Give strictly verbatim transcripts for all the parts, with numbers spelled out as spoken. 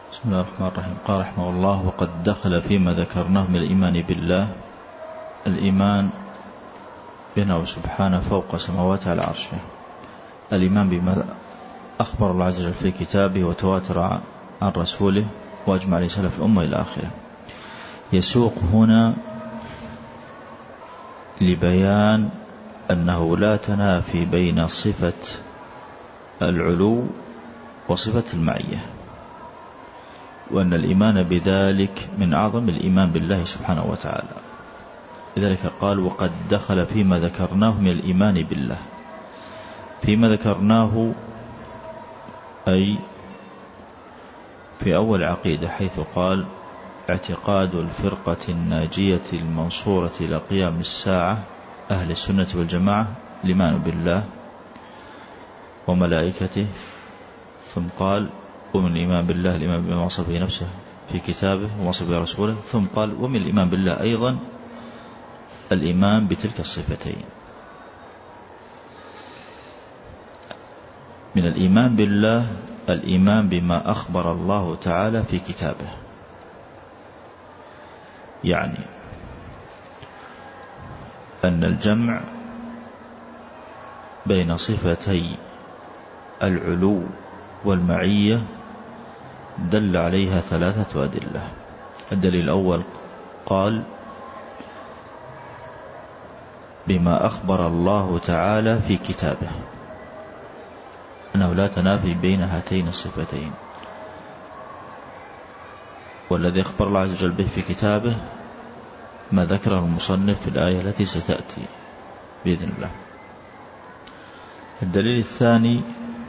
بسم الله الرحمن الرحيم. قال رحمه الله: وقد دخل فيما ذكرناه من الإيمان بالله الإيمان بأنه سبحانه فوق سماوات على عرشه، الإيمان بما أخبر الله عز وجل في كتابه وتواتر عن رسوله وأجمع عليه سلف الأمة إلى آخره. يسوق هنا لبيان أنه لا تنافي بين صفة العلو وصفة المعية، وأن الإيمان بذلك من أعظم الإيمان بالله سبحانه وتعالى. لذلك قال: وقد دخل فيما ذكرناه من الإيمان بالله. فيما ذكرناه أي في أول عقيدة، حيث قال: اعتقاد الفرقة الناجية المنصورة إلى قيام الساعة أهل السنة والجماعة الإيمان بالله وملائكته. ثم قال: ومن الإيمان بالله الإيمان بما وصف به نفسه في كتابه ووصف به رسوله. ثم قال: ومن الإيمان بالله أيضا الإيمان بتلك الصفتين. من الإيمان بالله الإيمان بما أخبر الله تعالى في كتابه، يعني أن الجمع بين صفتي العلو والمعية دل عليها ثلاثة أدلة. الدليل الأول قال: بما أخبر الله تعالى في كتابه، أنه لا تنافي بين هاتين الصفتين، والذي أخبر الله عز وجل به في كتابه ما ذكره المصنف في الآية التي ستأتي بإذن الله. الدليل الثاني: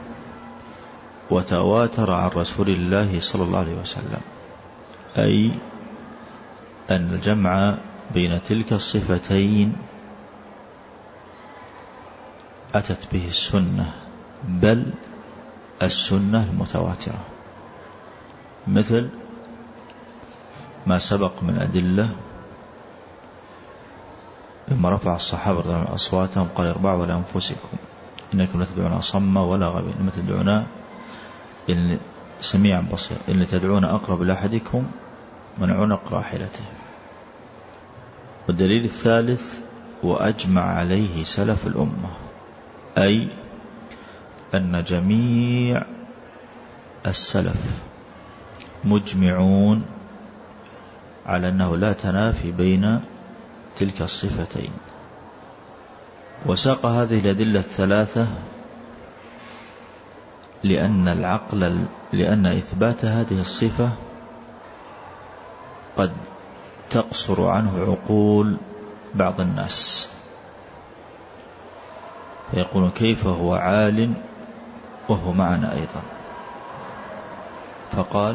وتواتر عن رسول الله صلى الله عليه وسلم، أي أن الجمع بين تلك الصفتين أتت به السنة، بل السنة المتواترة، مثل ما سبق من أدلة لما رفع الصحابة أصواتهم قال: اربعوا لأنفسكم إنكم لا تدعون صم ولا غبي، إنما تدعون إن سميعا بصير، إن تدعون أقرب لأحدكم من عنق راحلته. والدليل الثالث: وأجمع عليه سلف الأمة، أي أن جميع السلف مجمعون على أنه لا تنافي بين تلك الصفتين. وساق هذه الأدلة الثلاثة لأن العقل لأن إثبات هذه الصفة قد تقصر عنه عقول بعض الناس، فيقول: كيف هو عال وهو معنا أيضا؟ فقال: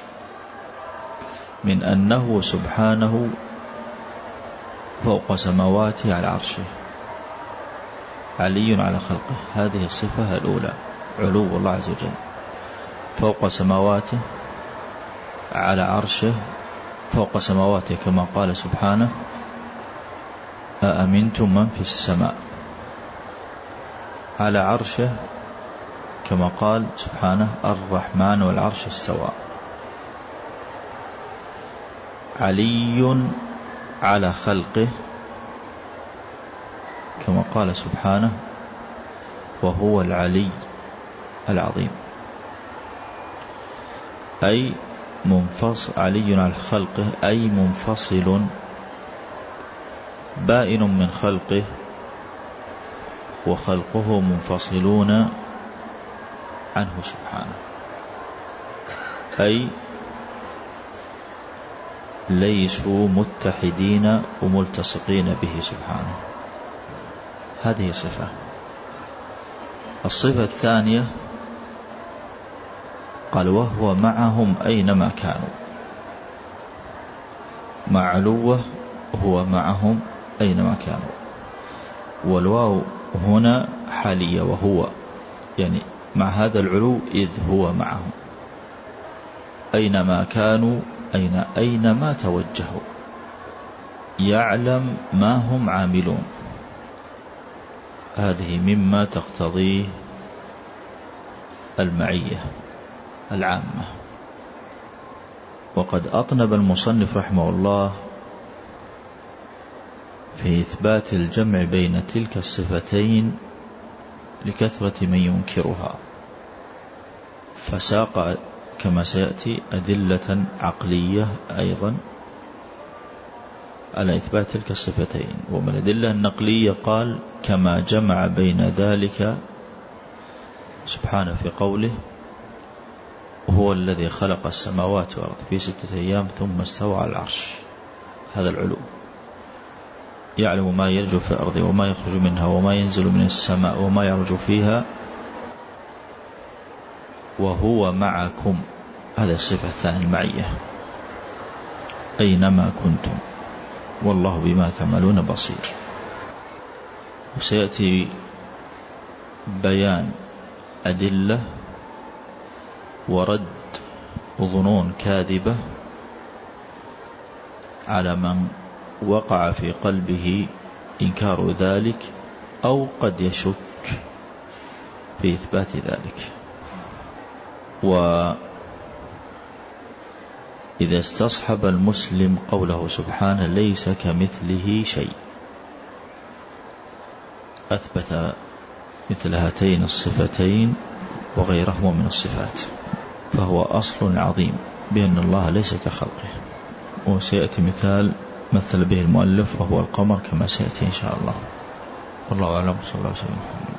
من أنه سبحانه فوق سماواته على عرشه، علي على خلقه. هذه الصفة الأولى، علو الله عز وجل، فوق سماواته على عرشه، فوق سماواته كما قال سبحانه: أأمنتم من في السماء، على عرشه كما قال سبحانه: الرحمن والعرش استوى. علي على خلقه كما قال سبحانه: وهو العلي العظيم. أي منفصل، علي على خلقه أي منفصل بائن من خلقه، وخلقه منفصلون عنه سبحانه، أي ليسوا متحدين وملتصقين به سبحانه. هذه صفة. الصفة الثانية قال: وهو معهم أينما كانوا. مع علوه هو معهم أينما كانوا، والواو هنا حالية، وهو يعني مع هذا العلو إذ هو معهم أينما كانوا، أين أينما توجهوا، يعلم ما هم عاملون. هذه مما تقتضيه المعية العامة. وقد أطنب المصنف رحمه الله في إثبات الجمع بين تلك الصفتين لكثرة من ينكرها، فساق كما سيأتي أدلة عقلية أيضا على إثبات تلك الصفتين. ومن الأدلة النقلية قال كما جمع بين ذلك سبحانه في قوله هو الذي خلق السماوات والأرض في ستة أيام ثم استوى على العرش. هذا العلو، يعلم ما يلج في الأرض وما يخرج منها وما ينزل من السماء وما يعرج فيها وهو معكم. هذا الصفة الثانية المعية، أينما كنتم والله بما تعملون بصير. وسيأتي بيان أدلة ورد ظنون كاذبة على من وقع في قلبه إنكار ذلك أو قد يشك في إثبات ذلك. وإذا استصحب المسلم قوله سبحانه ليس كمثله شيء، أثبت مثل هاتين الصفتين وغيرهما من الصفات، فهو أصل عظيم بأن الله ليس كخلقه. وسيأتي مثال مثل به المؤلف وهو القمر كما سيأتي إن شاء الله. والله أعلم. صلى الله عليه وسلم.